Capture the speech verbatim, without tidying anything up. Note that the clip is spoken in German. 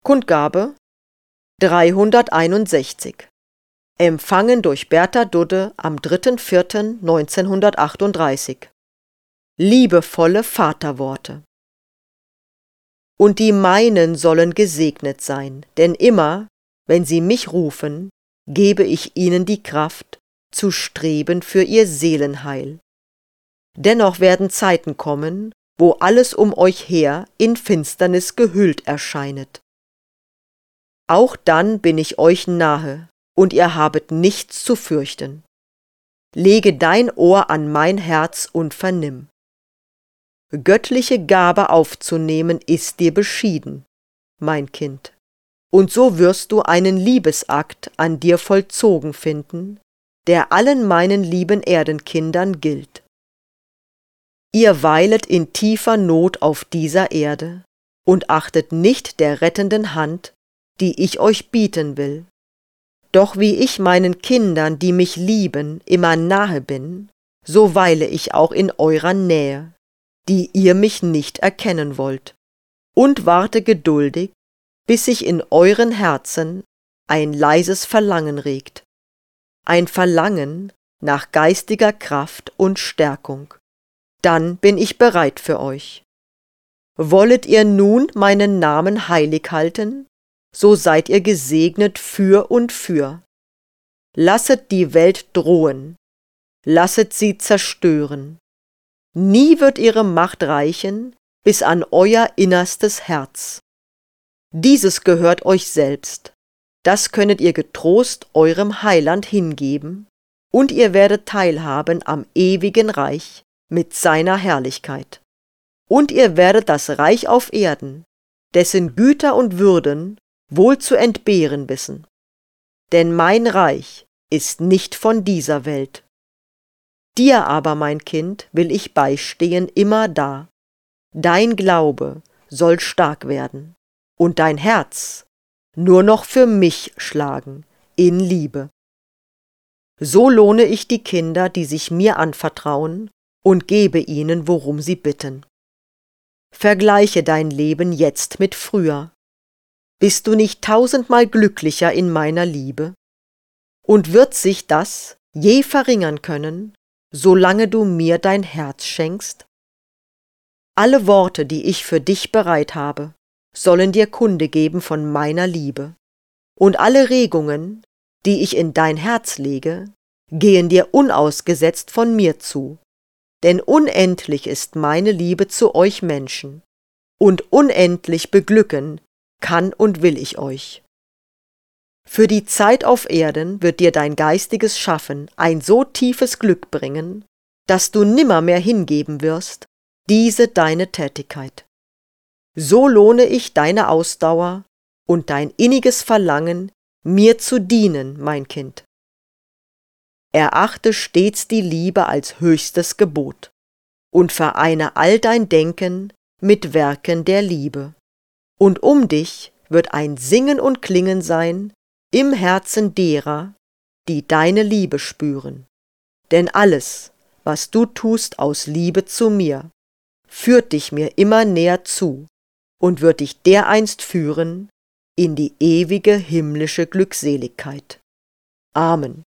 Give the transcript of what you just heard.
Kundgabe dreihunderteinundsechzig. Empfangen durch Bertha Dudde am dritter vierter neunzehnhundertachtunddreißig. Liebevolle Vaterworte. Und die meinen sollen gesegnet sein, denn immer, wenn sie mich rufen, gebe ich ihnen die Kraft, zu streben für ihr Seelenheil. Dennoch werden Zeiten kommen, wo alles um euch her in Finsternis gehüllt erscheinet. Auch dann bin ich euch nahe, und ihr habet nichts zu fürchten. Lege dein Ohr an mein Herz und vernimm. Göttliche Gabe aufzunehmen ist dir beschieden, mein Kind, und so wirst du einen Liebesakt an dir vollzogen finden, der allen meinen lieben Erdenkindern gilt. Ihr weilet in tiefer Not auf dieser Erde und achtet nicht der rettenden Hand, die ich euch bieten will. Doch wie ich meinen Kindern, die mich lieben, immer nahe bin, so weile ich auch in eurer Nähe, die ihr mich nicht erkennen wollt, und warte geduldig, bis sich in euren Herzen ein leises Verlangen regt, ein Verlangen nach geistiger Kraft und Stärkung. Dann bin ich bereit für euch. Wollet ihr nun meinen Namen heilig halten, so seid ihr gesegnet für und für. Lasset die Welt drohen, lasset sie zerstören. Nie wird ihre Macht reichen bis an euer innerstes Herz. Dieses gehört euch selbst, das könnet ihr getrost eurem Heiland hingeben, und ihr werdet teilhaben am ewigen Reich mit seiner Herrlichkeit. Und ihr werdet das Reich auf Erden, dessen Güter und Würden wohl zu entbehren wissen. Denn mein Reich ist nicht von dieser Welt. Dir aber, mein Kind, will ich beistehen immerdar. Dein Glaube soll stark werden und dein Herz nur noch für mich schlagen in Liebe. So lohne ich die Kinder, die sich mir anvertrauen, und gebe ihnen, worum sie bitten. Vergleiche dein Leben jetzt mit früher. Bist du nicht tausendmal glücklicher in meiner Liebe? Und wird sich das je verringern können, solange du mir dein Herz schenkst? Alle Worte, die ich für dich bereit habe, sollen dir Kunde geben von meiner Liebe, und alle Regungen, die ich in dein Herz lege, gehen dir unausgesetzt von mir zu, denn unendlich ist meine Liebe zu euch Menschen, und unendlich beglücken kann und will ich euch. Für die Zeit auf Erden wird dir dein geistiges Schaffen ein so tiefes Glück bringen, dass du nimmermehr hingeben wirst, diese deine Tätigkeit. So lohne ich deine Ausdauer und dein inniges Verlangen, mir zu dienen, mein Kind. Erachte stets die Liebe als höchstes Gebot und vereine all dein Denken mit Werken der Liebe. Und um dich wird ein Singen und Klingen sein im Herzen derer, die deine Liebe spüren. Denn alles, was du tust aus Liebe zu mir, führt dich mir immer näher zu und wird dich dereinst führen in die ewige himmlische Glückseligkeit. Amen.